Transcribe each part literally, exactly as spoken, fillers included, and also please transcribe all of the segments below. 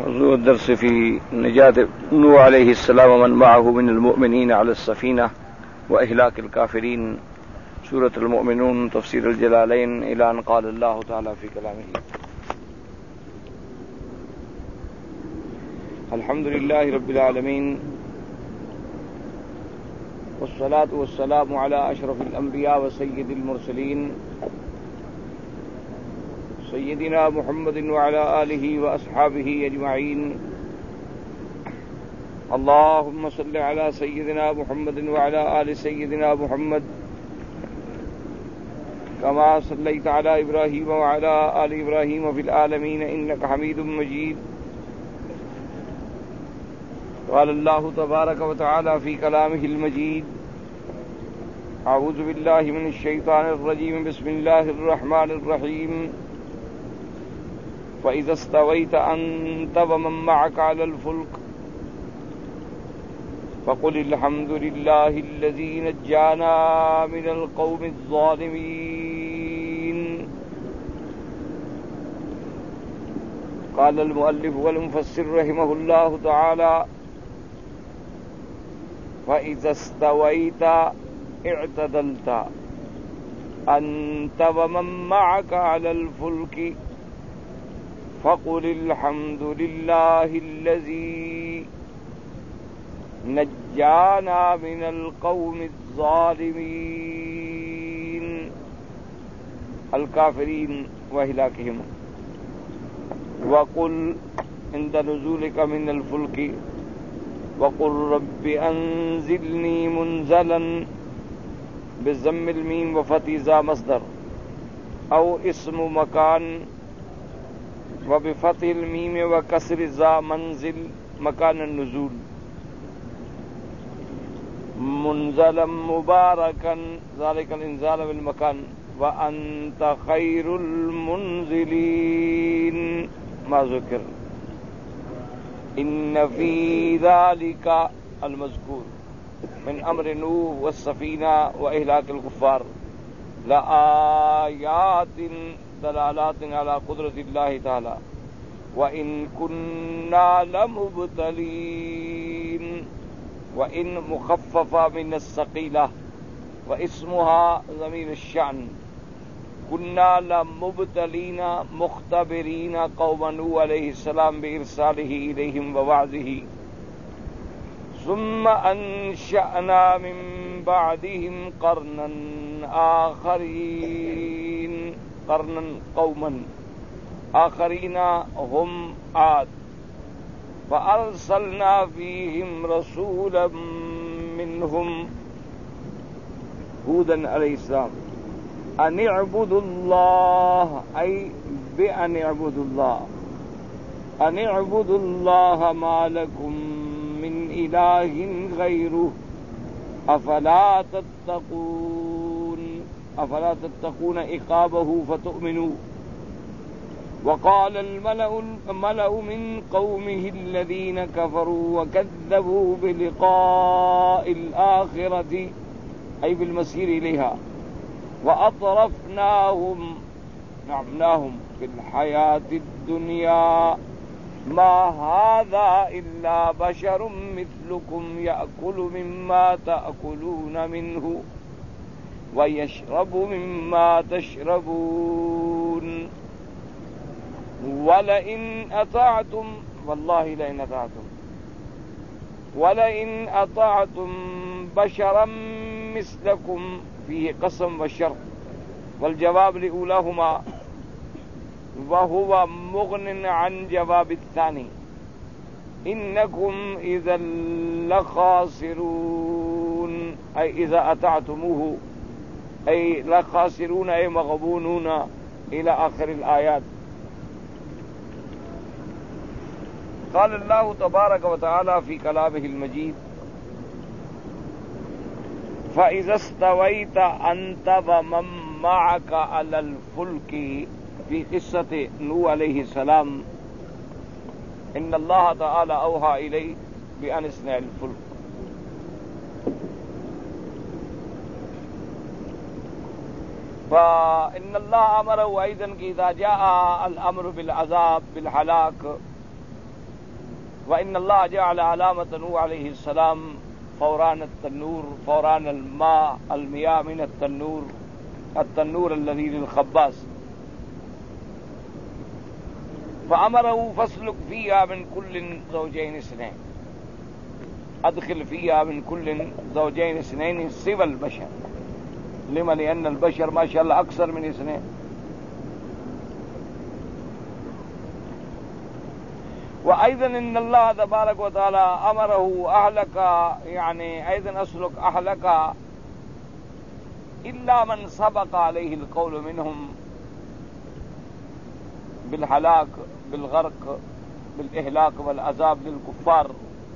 موضوع الدرس في نجاة نوح عليه السلام ومن معه من المؤمنين على السفينة وإهلاك الكافرين، سورة المؤمنون، تفسير الجلالين، إلى أن قال الله تعالى في كلامه: الحمد لله رب العالمين، والصلاة والسلام على أشرف الأنبياء وسيد المرسلين سيدنا محمد وعلى آله وأصحابه أجمعين. اللهم صل على سيدنا محمد وعلى آل سيدنا محمد كما صليت على إبراهيم وعلى آل إبراهيم في العالمين إنك حميد مجيد. قال الله تبارك وتعالى في كلامه المجيد: أعوذ بالله من الشيطان الرجيم، بسم الله الرحمن الرحيم. فإذا استويت أنت ومن معك على الفلك فقل الحمد لله الذي نجانا من القوم الظالمين. قال المؤلف والمفسر رحمه الله تعالى: فإذا استويت اعتدلت أنت ومن معك على الفلك فقل الحمد لله الذي نجانا من القوم الظالمين الكافرين وإهلاكهم. وقل عند نزولك من الفلك وقل رب أنزلني منزلا بضم الميم وفتح ذا مصدر أو اسم مكان وبفتح الميم وكسر ذا منزل مكان النزول، منزلا مباركا ذلك الانزال بالمكان، وأنت خير المنزلين ما ذكر. إن في ذلك المذكور من أمر نوح والسفينة وإهلاك الكفار لآيات دلالات على قدرة الله تعالى، وإن كنا لمبتلين، وإن مخففة من الثقيلة واسمها ضمير الشأن. كنا لمبتلين مختبرين قوم نوح عليه السلام بإرساله إليهم ووعده، ثم أنشأنا من بعدهم قرنا آخرين قرنا قوما آخرين هم عاد، فأرسلنا فيهم رسولا منهم هودا عليه السلام أن اعبدوا الله، أي بأن اعبدوا الله، أن اعبدوا الله ما لكم من إله غيره أفلا تتقون أفلا تتقون عقابه فتؤمنوا. وقال الملأ الملأ من قومه الذين كفروا وكذبوا بلقاء الآخرة أي بالمسير إليها وأطرفناهم نعمناهم في الحياة الدنيا ما هذا إلا بشر مثلكم يأكل مما تأكلون منه ويشرب مما تشربون ولئن أطعتم والله لئن أطعتم ولئن أطعتم بشرا مثلكم فيه قسم والشرط والجواب لأولاهما وهو مغن عن جواب الثاني، إنكم إذا لخاسرون، أي إذا أطعتموه أي لخاسرون أي مغبونون إلى آخر الآيات. قال الله تبارك وتعالى في كلامه المجيد: فإذا استويت أنت ومن معك على الفلك، في قصة نوح عليه السلام إن الله تعالى أوحى إليه بأن اصنع الفلك. فإن الله أمره أيضا إذا جاء الأمر بالعذاب بالهلاك وإن الله جعل علامة نوح عليه السلام فوران التنور، فوران الماء، المياه من التنور، التنور الذي للخباز، فأمره فاسلك فيها من كل زوجين اثنين، أدخل فيها من كل زوجين اثنين سوى البشر. لما؟ لأن البشر ما شاء الله أكثر من اثنين. وأيضا إن الله تبارك وتعالى أمره أهلك، يعني أيضا أسلك أهلك إلا من سبق عليه القول منهم بالهلاك، بالغرق، بالإهلاك والعذاب للكفار.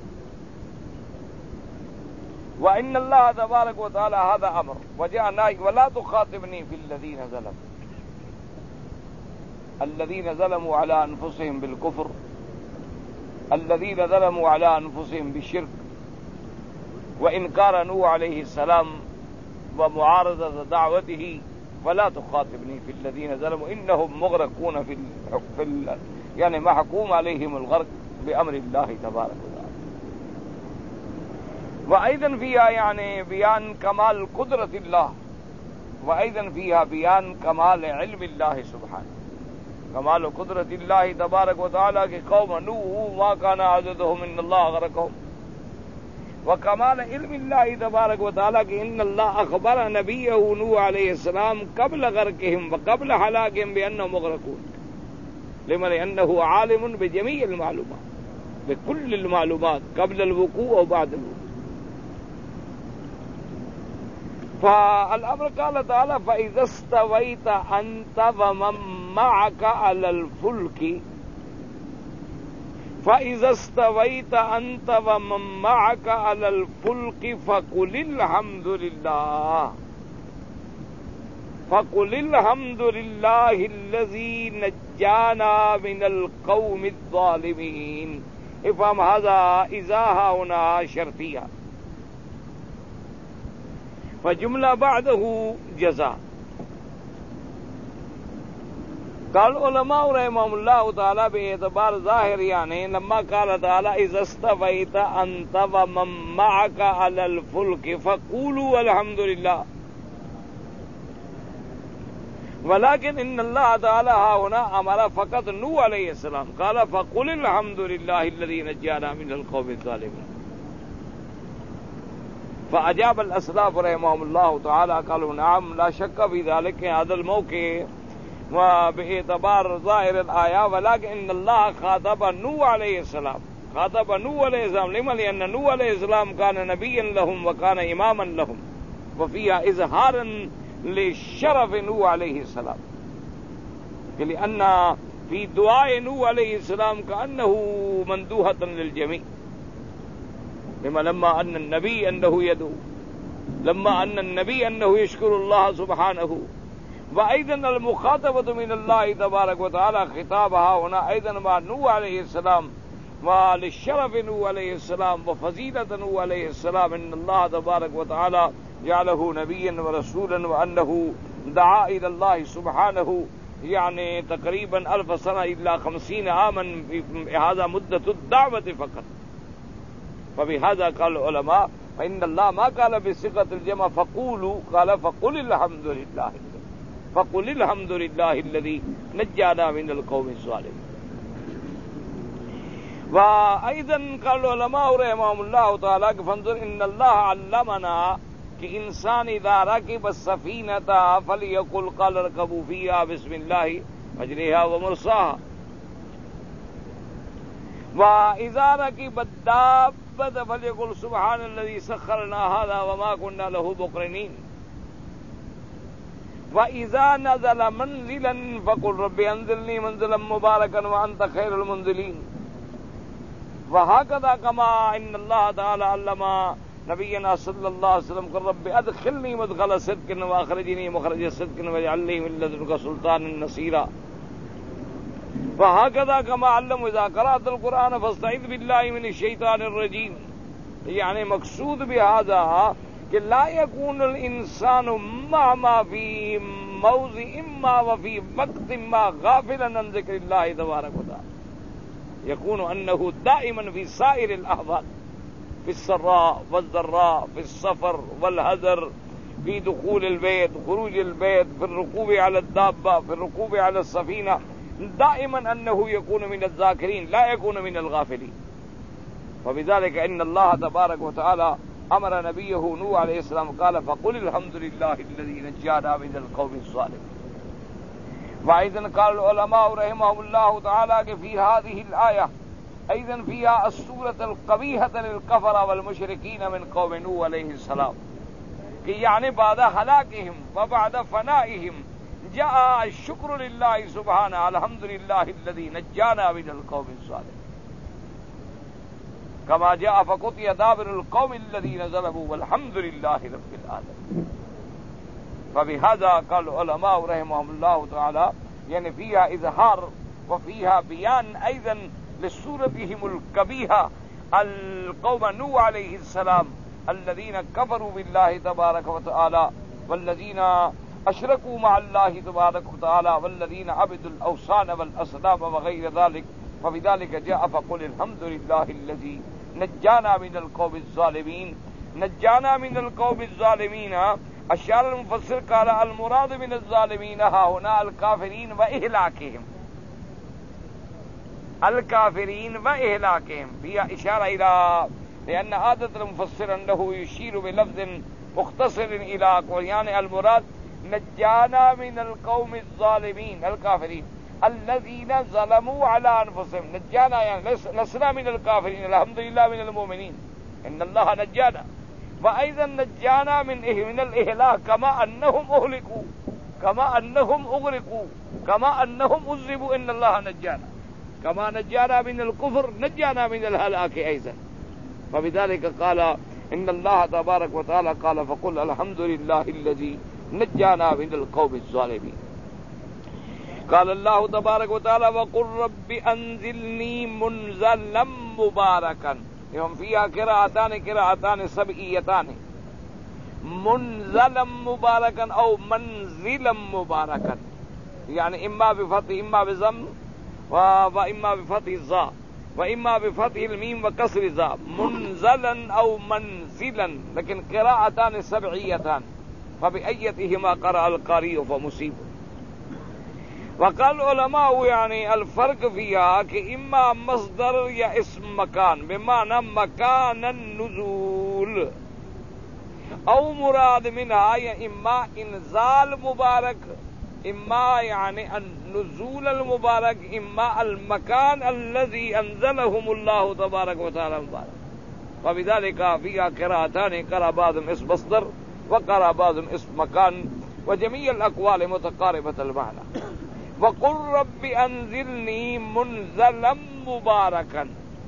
وإن الله تبارك وتعالى هذا أمر وجاء نهي ولا تخاطبني في الذين ظلموا، الذين ظلموا على أنفسهم بالكفر، الذين ظلموا على أنفسهم بالشرك وإنكار نوح عليه السلام ومعارضة دعوته، فلا تخاطبني في الذين ظلموا إنهم مغرقون في ال... في ال... يعني محكوم عليهم الغرق بأمر الله تبارك وتعالى. وأيضا فيها يعني بيان كمال قدرة الله، وأيضا فيها بيان كمال علم الله سبحانه، کمال قدرت اللہ تبارک و تعالیٰ کہ قوم نوح ما كان عددهم ان اللہ غرقهم، وکمال علم اللہ تبارک و تعالیٰ کہ ان اللہ اخبر نبیہ نوح علیہ السلام قبل غرقهم وقبل ہلاکهم بانهم مغرقون، لمن انه عالم بجميع المعلومات، بكل المعلومات قبل الوقوع وبعد الوقوع. فالامر قال تعالی فاذا استويت انت ومن معك على الفلك، فاذا استويت انت ومن معك على الفلك فقل الحمد لله، فقل الحمد لله الذي نجانا من القوم الظالمين. افهم هذا اذا هنا شرطیہ، فجملہ بعده جزاء. قال علماء رحمهم الله تعالى باعتبار ظاهر يعني لما قال تعالى إذا استويت أنت ومن معك على الفلك فقولوا الحمد لله، ولكن إن الله تعالى هنا أمر فقط نوح عليه السلام قال فقل الحمد لله الذي نجانا من القوم الظالمين. فأجاب الأسلاف رحمهم الله تعالى قالوا نعم لا شك في ذلك هذا الموقع وباعتبار ظاهر الآية، ولكن إن الله خاطب نوح عليه السلام، خاطب نوح عليه السلام لما؟ لأن نوح عليه السلام كان نبيا لهم وكان إماما لهم، وفيها إظهارا لشرف نوح عليه السلام، لأن في دعاء نوح عليه السلام كأنه مندوحة للجميع، لما لما أن النبي أنه يدعو، لما أن النبي أنه يشكر الله سبحانه. وأيضا المخاطبة من الله تبارك وتعالى خطابها هنا أيضا مع نوح عليه السلام وللشرف نوح عليه السلام وفضيلة نوح عليه السلام، إن الله تبارك وتعالى جعله نبيا ورسولا وأنه دعا إلى الله سبحانه يعني تقريبا ألف سنة إلا خمسين عاما، هذا مدة الدعوة فقط. فبهذا قال العلماء فإن الله ما قال بصيغة الجمع فقولوا، قال فقل الحمد لله، فقل الحمد لله الذي نجانا من القوم الظالمين. وأيضا قال العلماء رحمهم الله تعالى فانظر إن الله علمنا کہ انسان اذا ركب السفينة فليقل قال اركبوا فيها بسم الله مجريها ومرساها، وإذا ركب الدابة فليقل سبحان الذي سخرنا هذا وما كنا له مقرنين، وإذا نزل منزلا فقل رب أنزلني منزلا مباركا وأنت خير المنزلين. وهكذا كما إن الله تعالى علم نبينا صلى الله عليه وسلم قال رب أدخلني مدخل صدق وأخرجني مخرج صدق واجعل لي من لدنك سلطانا نصيرا. وهكذا كما علم إذا قرأت القرآن فاستعذ بالله من الشيطان الرجيم. يعني مقصود بهذا کہ لا يكون الانسان مهما في موضع ما وفي وقت ما غافلا عن ذکر اللہ تبارک و تعالی. يكون أنه دائما في سائر الأحوال، في السراء والضراء، في السفر والهدر، في دخول البيت، خروج البيت، في الركوب على الدابة، في الركوب على السفينة، دائما أنه يكون من الذاكرين لا يكون من الغافلين. فبذلك إن الله تبارك وتعالى أمر نبيه نوح عليه السلام قال فقل الحمد لله الذي نجانا من القوم الظالمين. وأيضا قال العلماء رحمهم الله تعالى کہ في هذه الآية أيضا فيها الصورة القبيحة للكفرة والمشركين من قوم نوح عليه السلام، کہ یعنی بعد ہلاکہم وبعد فنائہم جاء الشکر للہ سبحانہ الحمد للہ الذی نجانا من القوم الظالمین كما جاء فقطع دابر القوم الذين ظلموا والحمد لله رب العالمين. فبهذا قال العلماء رحمهم الله تعالى يعني فيها إظهار وفيها بيان أيضا لصورتهم القبيحة القوم نوح عليه السلام الذين كفروا بالله تبارك وتعالى والذين أشركوا مع الله تبارك وتعالى والذين عبدوا الأوثان والأصنام وغير ذلك. فبذلك جاء فقل الحمد لله الذي نجانا من القوم الظالمين. نجانا من القوم الظالمين اشار المفسر قال المراد من الظالمين ها هنا الكافرين واهلاكهم، الكافرين واهلاكهم فيها اشاره الى لان عاده المفسر انه يشير بلفظ مختصر الى يعني المراد نجانا من القوم الظالمين الكافرين الذين ظلموا على انفسهم. نجانا يعني لسنا من الكافرين، الحمد لله من المؤمنين ان الله نجانا. وايضا نجانا من من الاهلاك كما انهم اهلكوا كما انهم اغرقوا كما انهم عذبوا ان الله نجانا كما نجانا من الكفر نجانا من الهلاك ايضا. فبذلك قال ان الله تبارك وتعالى قال فقل الحمد لله الذي نجانا من القوم الظالمين. قال الله تبارك وتعالى وقل رب انزلني منزلا مباركا. هم فيها قراءتان قراءتان سبعيتان منزلا مباركا او منزلا مباركا، يعني اما بفتح اما بضم واما بفتح الظاء واما بفتح الميم وكسر الظاء منزلا او منزلا، لكن قراءتان سبعيتان فبأيتهما قرأ القارئ فمصيب. وقال العلماء يعني الفرق فيها کہ اما مصدر یا اسم مکان بمعنى مکان النزول او مراد منها یا اما انزال مبارک اما يعني النزول المبارك اما المكان الذي انزلهم الله تبارك وتعالى مبارك. فبذلك فيها قراءتان قرأ بعضهم اسم مصدر وقرأ بعضهم اسم مكان وجميع الأقوال متقاربة المعنى. وقل رب انزلني منزلا مباركا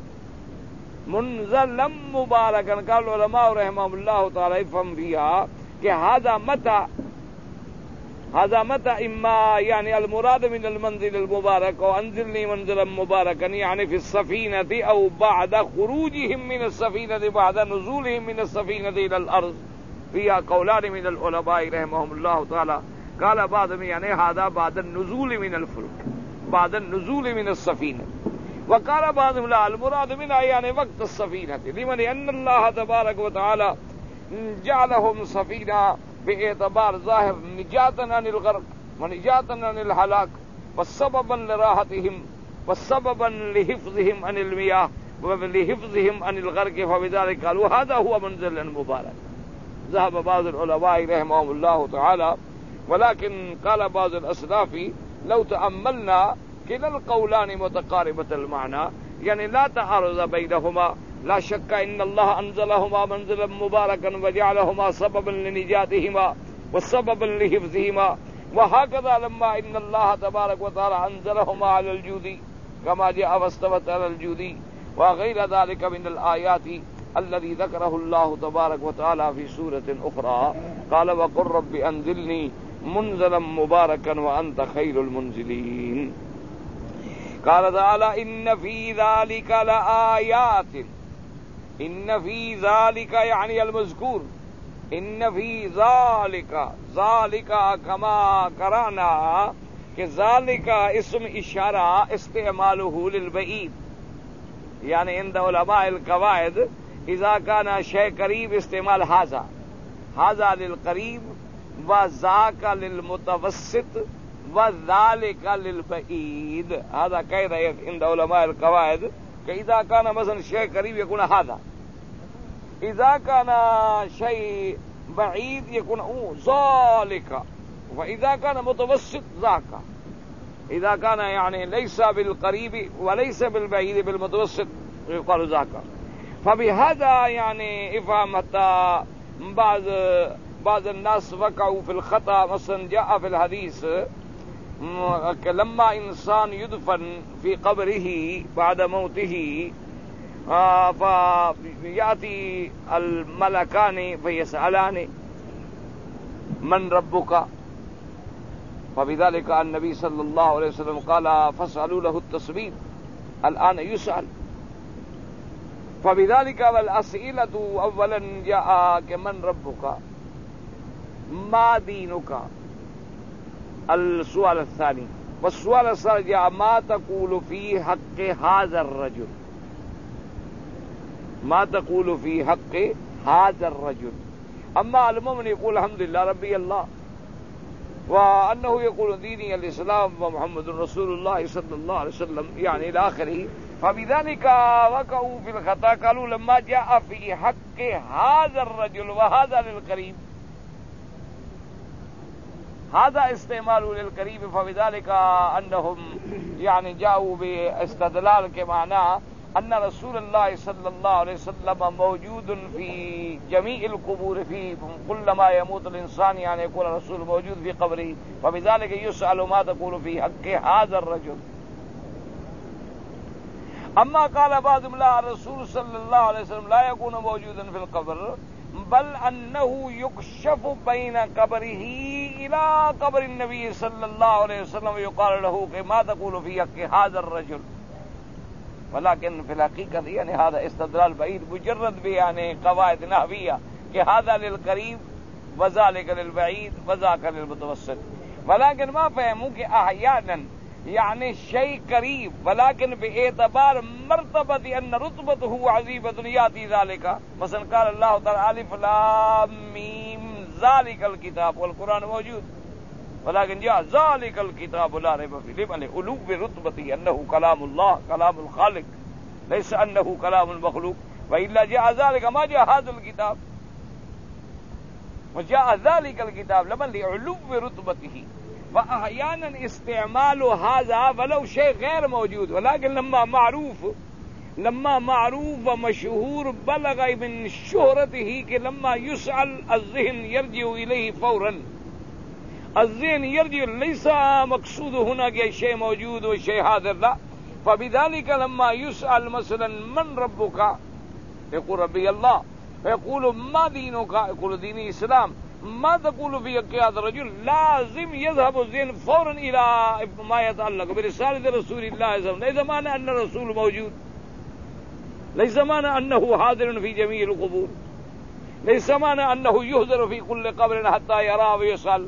منزلا مباركا. قال العلماء رحمهم الله تعالى يفهم فيها کہ هذا متى هذا متى اما يعني المراد من المنزل المبارك او انزلني منزلا مباركا يعني في السفينة او بعد خروجهم من السفينة بعد نزولهم من السفينة الى الارض. فيها قولان من العلماء رحمهم الله تعالى. قال بعضهم يعني هذا بعد النزول من الفلك بعد النزول من السفينة. وقال بعضهم لا المراد منها يعني وقت السفينة لمن أن الله تبارك وتعالى جعلهم سفينة باعتبار ظاهر نجاة عن الغرق ونجاة عن الهلاك والسببا لراحتهم والسببا لحفظهم عن المياه ولحفظهم عن الغرق. فبذلك قالوا هذا هو منزل المبارك. ذهب بعض العلماء رحمهم الله تعالى ولكن قال بعض الأسلاف لو تأملنا كلا القولان متقاربة المعنى يعني لا تعارض بينهما. لا شك إن الله أنزلهما منزلا مباركا وجعلهما سببا لنجاتهما وسببا لحفظهما. وهكذا لما إن الله تبارك وتعالى أنزلهما على الجود كما جاء واستوت على الجود وغير ذلك من الآيات الذي ذكره الله تبارك وتعالى في سورة أخرى. قال وقل رب أنزلني منزلا مباركا وأنت خير المنزلين. قال تعالى إن في ذلك لآيات إن في ذلك يعني المذكور إن في ذلك ذلك كما قرأنا کہ ذلك اسم اشارہ استعماله للبعید یعنی عند علماء القواعد اذا كان شيء قریب استعمال هذا هذا للقریب وذاك للمتوسط وذلك للبعيد. هذا قاعدة عند علماء القواعد کہ اذا كان مثلا شيء قریب يكون هذا، اذا كان شيء بعيد يكون ذلك، واذا كان متوسط ذاك. اذا كان يعني ليس بالقريب وليس بالبعيد بالمتوسط يقال ذاك. فبهذا يعني افهم حتى بعض بعض الناس وقعوا في الخطأ. مثلا جاء في الحديث لما انسان يدفن في قبره بعد موته فيأتي الملكان فيسألان من ربك، فبذلك النبي صلى الله عليه وسلم قال فاسألوا له التثبيت. الآن يسأل. فبذلك والأسئلة اولا جاء من ربك ما دينك السؤال الثاني، والسؤال الثالث جاء ما تقول في حق هذا الرجل، ما تقول في حق هذا الرجل. اما المؤمن يقول الحمد لله ربي الله، وانه يقول ديني الاسلام ومحمد رسول الله صلى الله عليه وسلم يعني الى اخره. فبذلك وقعوا في الخطا قالوا لما جاء في حق هذا الرجل وهذا للقريب هذا استعمال للقريب، فبذلك انهم يعني جاءوا باستدلال کے معنى ان رسول الله صلى الله عليه وسلم موجود في جميع القبور، في كل ما يموت الانسان يعني يكون الرسول موجود في قبره. فبذلك يسأل ما تقول في حق هذا الرجل. اما قال بعضهم لا الرسول صلى الله عليه وسلم لا يكون موجودا في القبر بل انه يكشف بين قبره الى قبر النبي صلى الله عليه وسلم يقال له ما تقول في حق هذا الرجل. ولكن في الحقيقة يعني هذا استدلال بعيد مجرد يعني قواعد نحوية کہ هذا للقريب وذلك للبعيد وذاك للمتوسط. ولكن ما فهموا کہ احيانا يعني شيء قريب ولكن باعتبار مرتبة ان رتبته عظيمة ياتي ذلك. مثلا قال الله تعالى الف لام ميم ذلك الكتاب والقرآن موجود، ولكن جاء ذلك الكتاب لا ريب فيه لعلو برتبته انه كلام الله كلام الخالق ليس انه كلام المخلوق، والا جاء ذلك ما جاء هذا الكتاب وجاء ذلك الكتاب لمن لعلو برتبته. واحيانا استعمال هذا ولو شيء غير موجود، ولكن لما معروف لما معروف ومشهور بلغ من شهرته کہ لما يسأل الذهن يرجع اليه فورا. الذهن يرجع ليس مقصود هنا کہ شيء موجود وشيء حاضر، لا. فبذلك لما يسأل مثلا من ربك يقول ربي الله، يقول ما دينك يقول ديني الإسلام، ما تقول في حق هذا الرجل لازم يذهب الذهن فورا إلى ما يتعلق برسالة رسول الله صلى الله عليه وسلم. ليس معنى أن الرسول موجود، ليس معنى أنه حاضر في جميع القبور، ليس معنى أنه يحضر في كل قبر حتى يرى ويسأل.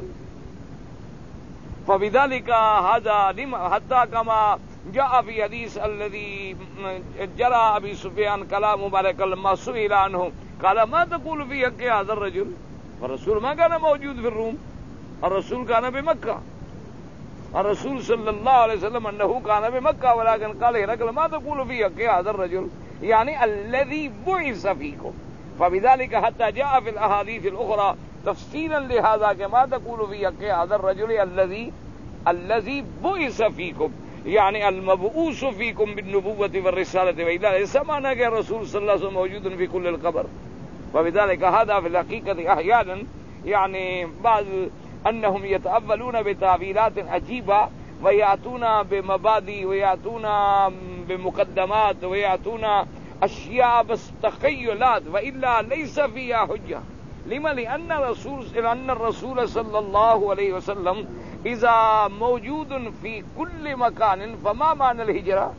فبذلك هذا حتى كما جاء في حديث الذي جرى أبي سفيان كلام مبارك لما سئل عنه قال ما تقول في حق هذا الرجل، والرسول ما كان موجود في الروم، الرسول كان بمكة، الرسول صلى الله عليه وسلم أنه كان بمكة، ولكن قال هرقل ما تقول في حق هذا الرجل يعني الذي بعث فيكم. فبذلك حتى جاء في الأحاديث الأخرى تفصيلا لهذا كما تقول في حق هذا الرجل الذي الذي بعث فيكم يعني المبعوث فيكم بالنبوة والرسالة، وإلا ليس معنى کہ الرسول صلى الله عليه وسلم موجود في كل القبر. وبذلك هذا في الحقيقة أحيانا يعني بعض أنهم يتأولون بتعبيرات عجيبة ويأتون بمبادئ ويأتون بمقدمات ويأتون أشياء بس تخيلات وإلا ليس فيها حجة. لما؟ لأن الرسول لأن الرسول صلى الله عليه وسلم إذا موجود في كل مكان فما معنى الهجرة؟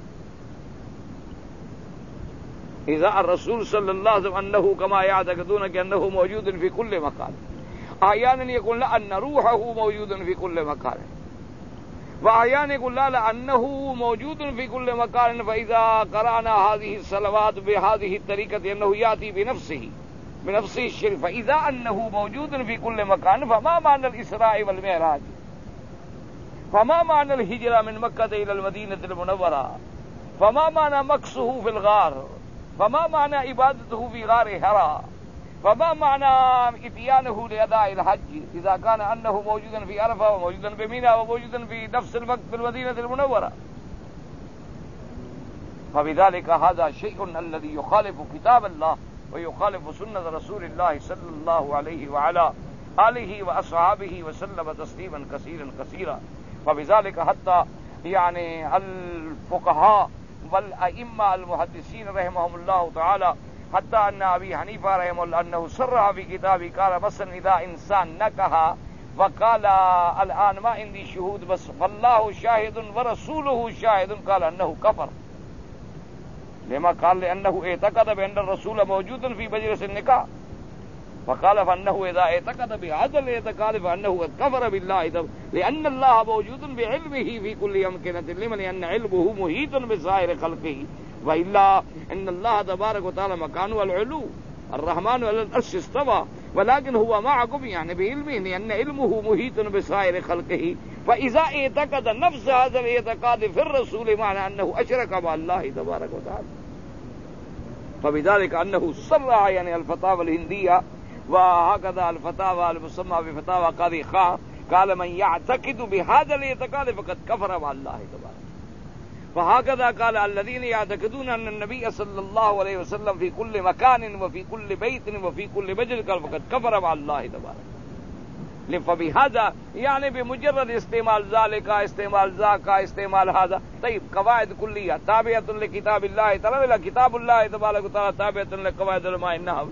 إذا الرسول صلى الله عليه وسلم أنه كما يعتقدون كأنه موجود في كل مكان، أحيانا يقول لا أن روحه موجود في كل مكان، وأحيانا يقول لا لأنه موجود في كل مكان فإذا قرأنا هذه الصلوات بهذه الطريقة أنه يأتي بنفسه بنفسه الشريف فإذا أنه موجود في كل مكان فما معنى الإسراء والمعراج فما معنى الهجرة من مكة إلى المدينة المنورة فما معنى مكسه في الغار فما معنى عبادته في غار حراء فما معنى اتيانه لأداء الحج إذا كان أنه موجودا في عرفة وموجودا بمنى وموجودا في نفس الوقت في المدينة المنورة. فبذلك هذا شيء الذي يخالف كتاب الله ويخالف سنة رسول الله صلى الله عليه وعلى آله وأصحابه وسلم تسليما كثيرا كثيرا. فبذلك حتى يعني الفقهاء والأئمة المحدثين رحمهم الله تعالى حتى أن أبي حنيفة رحمه الله أنه صرح في كتابه قال مثلا إذا إنسان نكح وقال الآن ما عندي شهود بس فالله شاهد ورسوله شاهد قال أنه كفر. لما قال لأنه اعتقد بأن الرسول موجود في مجلس النكاح فقال فأنه إذا اعتقد بهذا الاعتقاد فأنه قد كفر بالله لأن الله موجود بعلمه في كل أمكنة لمن لأن علمه محيط بسائر خلقه وإلا إن الله تبارك وتعالى مكانه العلو الرحمن على العرش استوى ولكن هو معكم يعني بعلمه لأن علمه محيط بسائر خلقه فإذا اعتقد نفس هذا الاعتقاد في الرسول معنى أنه أشرك مع الله تبارك وتعالى. فبذلك أنه صرح يعني الفتاوى الهندية وهكذا الفتاوى المسمى بفتاوى قاضي خان قال من يعتقد بهذا الاعتقاد فقد كفر مع الله تبارك. فهكذا قال الذين يعتقدون أن النبي صلى الله عليه وسلم في كل مكان وفي كل بيت وفي كل مجلس قال فقد كفر مع الله تبارك. فبهذا يعني بمجرد استعمال ذلك استعمال ذاك استعمال هذا طيب قواعد كلية تابعة لكتاب الله تعالى لا كتاب الله تبارك وتعالى تابعة لقواعد علماء النحو.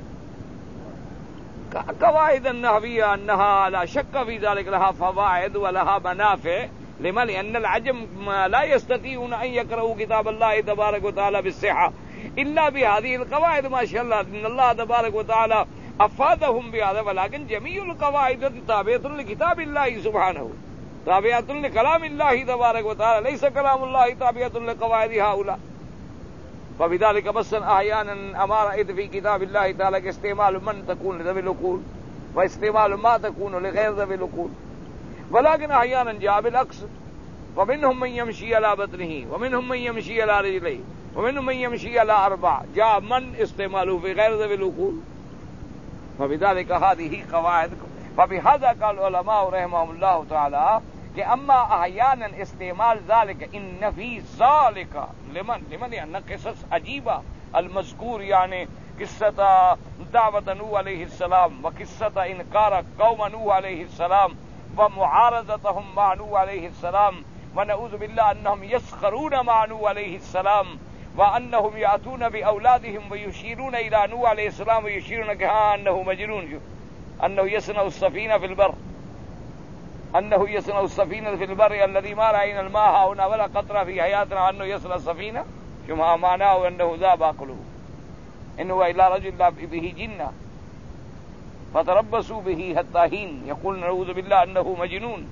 قواعد النحوية أنها لا شك في ذلك لها فوائد ولها منافع لما لأن العجم لا يستطيعون أن يقرأوا كتاب الله تبارك وتعالى بالصحة إلا بهذه القواعد ما شاء الله إن الله تبارك وتعالى أفادهم بهذا ولكن جميع القواعد تابعة لكتاب الله سبحانه تابعة لكلام الله تبارك وتعالى ليس كلام الله تابعة لقواعد هؤلاء. فبذلك بس أحيانا أما رأيت في كتاب الله تعالى استعمال من تكون لذوي العقول واستعمال ما تكون لغير ذوي العقول ولكن أحيانا جاء بالعكس ومنهم من يمشي على بطنه ومنهم من يمشي على رجليه ومنهم من يمشي على أربع جاء من استعماله في غير ذوي العقول. فبذلك هذه قواعد. فبهذا قال العلماء رحمهم الله تعالى کہ اما احیانا استعمال ذلك ان فی ذلك لمن لمن لأن قصص عجیبہ المذکور یعنی قصة دعوة نوح علیہ السلام وقصة انکار قوم نوح علیہ السلام ومعارضتهم مع نوح علیہ السلام ونعوذ باللہ انهم يسخرون مع نوح علیہ السلام وانهم يأتون بأولادهم ويشيرون الى نوح علیہ السلام ويشيرون كها انه مجنون انه يصنع السفينة في البر انه يصنع السفينة في البر الذي ما رأينا الماء هنا ولا قطرة في حياتنا انه يصنع السفينة كما معناه انه ذاب عقله ان هو الا رجل به جنة فتربصوا به حتى حين يقول نعوذ بالله انه مجنون.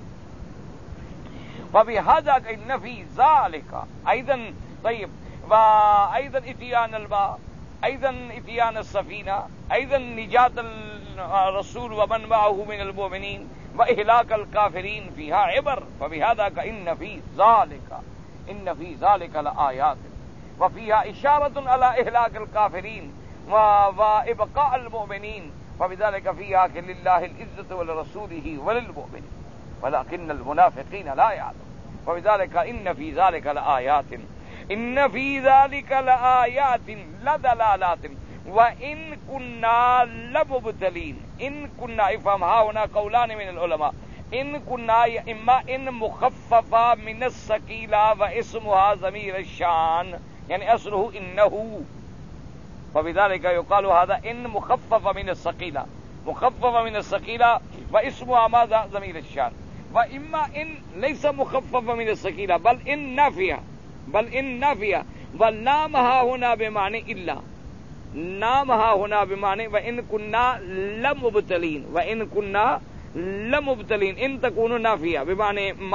وبهذا ان في ذلك ايضا طيب وايضا اتيان الماء ايضا اتيان السفينة ايضا نجاة الرسول ومن معه من المؤمنين وإهلاك الكافرين فيها عبر. فبهذا إن في ذلك إن في ذلك لآيات وفيها إشارة على إهلاك الكافرين وإبقاء المؤمنين. فبذلك فيها لله العزة ولرسوله وللمؤمنين ولكن المنافقين لا يعلمون. فبذلك إن في ذلك لآيات إن في ذلك لآيات لدلالات وإن كنا لمبتلين. إن كنا افهم ها هنا قولان من العلماء إن كنا إما إن مخففة من الثقيلة واسمها ضمير الشان يعني أصله إنه. فبذلك يقال هذا إن مخففة من الثقيلة مخففة من الثقيلة واسمها ماذا ضمير الشان. وإما إن ليس مخففة من الثقيلة بل إن نافية بل إن نافية واللامها هنا بمعنى إلا نامها هنا بمعنى وإن كنا لمبتلين وإن كنا لمبتلين إن تكون نافية بمعنى ما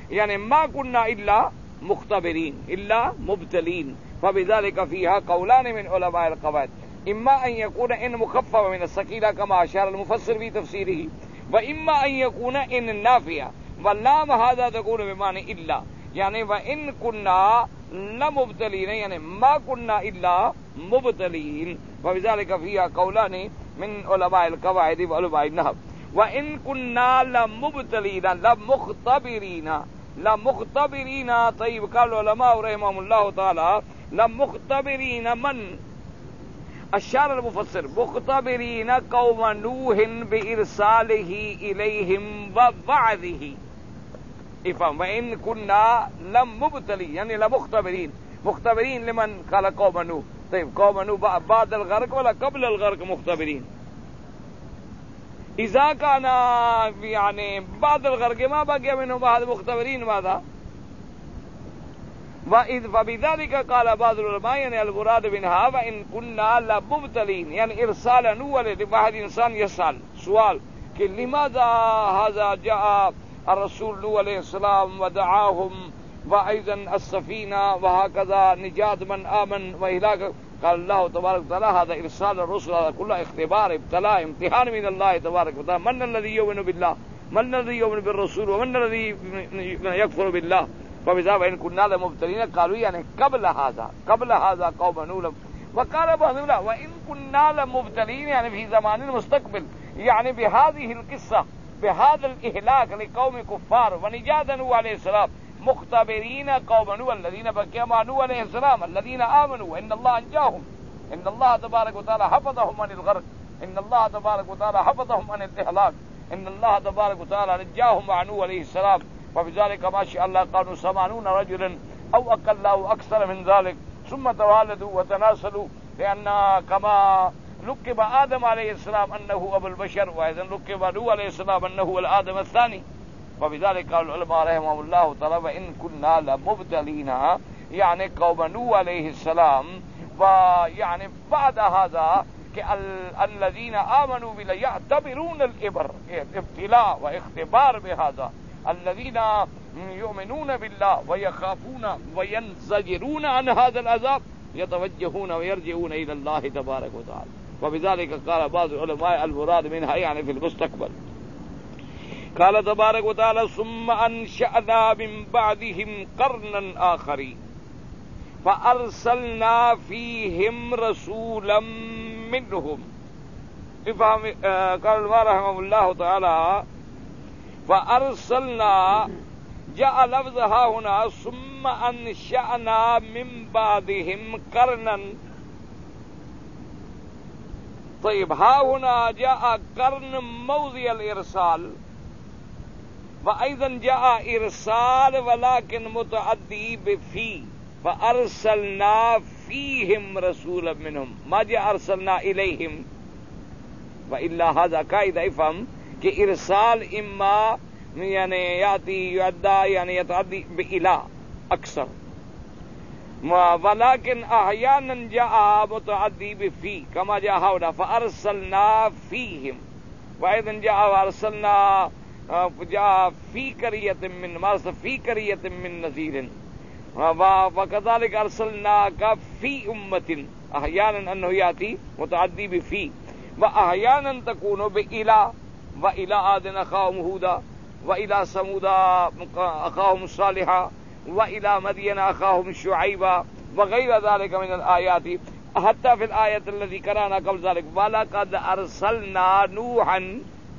یعنی ما کننا الا مختبرین الا مبتلین فبذلك فيها قولان من علماء القواعد اما ان يكون ان مخفف من الثقيله كما اشار المفسر في تفسيره واما ان يكون ان نافيه واللام هذا تكون بمعنى الا یعنی وان كنا لمبتلين یعنی ما كنا الا مبتلين فبذلك فيها قولان من علماء القواعد وعلماء النحو وان كنا لمبتلين لمختبرين لمختبرين طيب قال العلماء رحمهم الله تعالى لمختبرين من اشار المفسر مختبرين قوم نوح بارساله اليهم ووعده افهم وان كنا لم مبتلين يعني لمختبرين مختبرين لمن قال قوم نوح طيب قوم نوح بعد الغرق ولا قبل الغرق مختبرين اذا كان يعني بعد الغرق ما بقي منهم بعد مختبرين ماذا وإذ فبذلك قال بعض العلماء يعني المراد منها وإن كنا لمبتلين يعني إرسال نوح لواحد إنسان يسأل سؤال کہ لماذا هذا جاء الرسول نوح علیہ السلام ودعاهم وأيضا السفينة وهكذا نجات من آمن وإهلاك قال الله تبارك وتعالى هذا إرسال الرسل هذا كله اختبار ابتلاء امتحان من الله تبارك وتعالى من الذي يؤمن بالله من الذي يؤمن بالرسول ومن الذي يكفر بالله فبذا وإن كنا لمبتلين قالوا يعني قبل هذا قبل هذا قوم نوح وقال بعضهم لا وإن كنا لمبتلين يعني في زمان المستقبل يعني بهذه القصة بهذا الإهلاك لقوم كفار ونجات نوح عليه السلام مختبرين قوم نوح الذين بقي مع نوح عليه السلام الذين آمنوا وإن الله أنجاهم إن الله تبارك وتعالى حفظهم عن الغرق إن الله تبارك وتعالى حفظهم عن الإهلاك إن الله تبارك وتعالى نجاهم مع نوح عليه السلام وبذلك ما شاء الله كانوا ثمانون رجلا أو أقل أو أكثر من ذلك ثم توالدوا وتناسلوا لأن كما لقب آدم عليه السلام أنه أبو البشر وأيضا لقب نوح عليه السلام أنه الآدم الثاني وبذلك قال العلماء رحمهم الله تعالى وإن كنا لمبتلين يعني قوم نوح عليه السلام ويعني بعد هذا الذين آمنوا بالله يعتبرون الإبر ابتلاء واختبار بهذا الذين يؤمنون بالله ويخافون وينزجرون عن هذا العذاب يتوجهون ويرجعون إلى الله تبارك وتعالى وبذلك قال بعض العلماء المراد منها يعني في المستقبل قال تبارك وتعالى ثم أنشأنا من بعدهم قرنا آخرين فأرسلنا فيهم رسولا منهم قال رحمه الله تعالى فأرسلنا جاء لفظها هنا ثم أنشأنا من بعدهم قرنا طيب ها هنا جاء قرن موضع الإرسال وأيضا جاء إرسال ولكن متعدي بفي فأرسلنا فيهم رسولا منهم ما جاء أرسلنا إليهم وإلا هذا قاعدة افهم کہ ارسال اما یعنی یاتی یعدى یعنی يتعدي بإلى اکثر ولكن احيانا جاء متعدي بفي كما جاء هنا فارسلنا فيهم وايضا جاء وارسلنا جاء في قرية من مارس في قرية من نذير وكذلك ارسلناك في امة احيانا انه ياتي متعدي بفي واحيانا تكون بإلى وإلى عاد أخاهم هودا وإلى ثمود أخاهم صالحا وإلى مدين أخاهم شعيبا وغير ذلك من الآيات حتى في الآية التي قرأنا قبل ذلك ولقد أرسلنا نوحا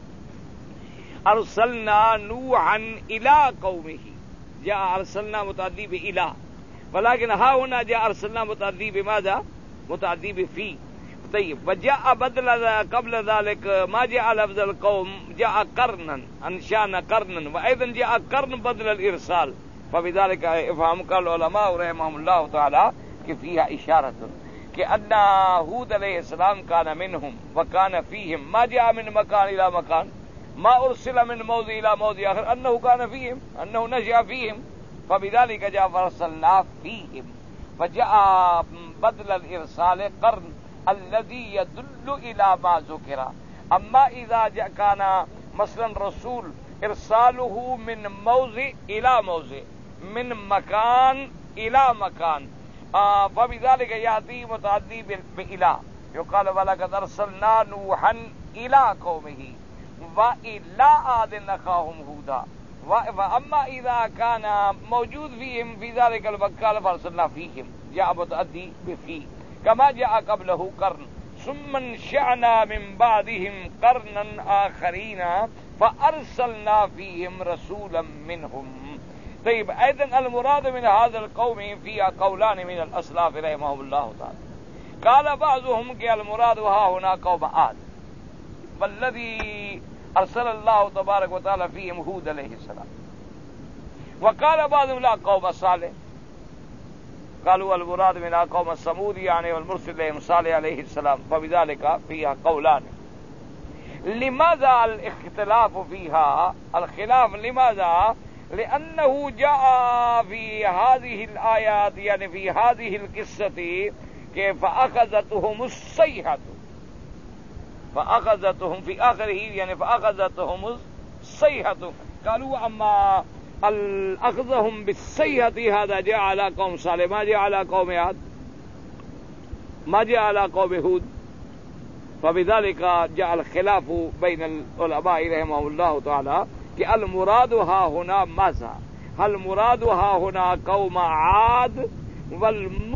أرسلنا نوحا إلى قومه جاء أرسلنا متعدي بإلى ولكن ها هنا جاء أرسلنا متعدي بماذا متعدي بفي طيب وجاء بدل قبل ذلك ما جاء لفظ القوم جاء قرنا أنشأنا قرنا وأيضا جاء قرن بدل الإرسال فبذلك افهم قال العلماء رحمهم الله تعالى کہ فيها إشارة کہ أن هود علیہ السلام كان منهم وكان فيهم ما جاء من مكان إلى مكان ما أرسل من موضع إلى موضع آخر أنه كان فيهم أنه نشأ فيهم فبذلك جاء فرسلنا فيهم وجاء بدل الإرسال قرن الذي يدل إلى ما ذكر أما إذا كان مثلا رسول ارسالہ من موضع الى موضع، من مکان الى مکان، فبذلك یاتی متعدی بالى، یقال ولقد ارسلنا نوحا الى قومه وإلى عاد أخاهم هودا، وأما إذا كان موجود فيهم في ذلك الوقت قال فأرسلنا فيهم، جاء متعدي بفي كما جاء قبله قرن، ثم انشأنا من بعدهم قرنا آخرين فأرسلنا فيهم رسولا منهم. طيب أيضا المراد من هذا القوم فيها قولان من الأسلاف رحمهم الله تعالى. قال بعضهم کہ المراد ها هنا قوم عاد والذي ارسل الله تبارك وتعالى فيهم هود عليه السلام، وقال بعضهم لا قوم صالح، قالوا المراد من قوم الثمود يعني والمرسل لهم صالح عليه السلام، فبذلك فيها قولان. لماذا الاختلاف فيها؟ الخلاف لماذا؟ لأنه جاء في هذه الآيات يعني في هذه القصة كيف أخذتهم الصيحة، فأخذتهم في آخره يعني فأخذتهم الصيحة، قالوا أما أخذهم بالصيحة هذا جاء على قوم صالح، ما جاء على قوم عاد، ما جاء على قوم هود، فبذلك جاء الخلاف بين العلماء رحمهم الله تعالى کہ المراد ها هنا ماذا؟ هل مراد ها هنا قوم عاد والم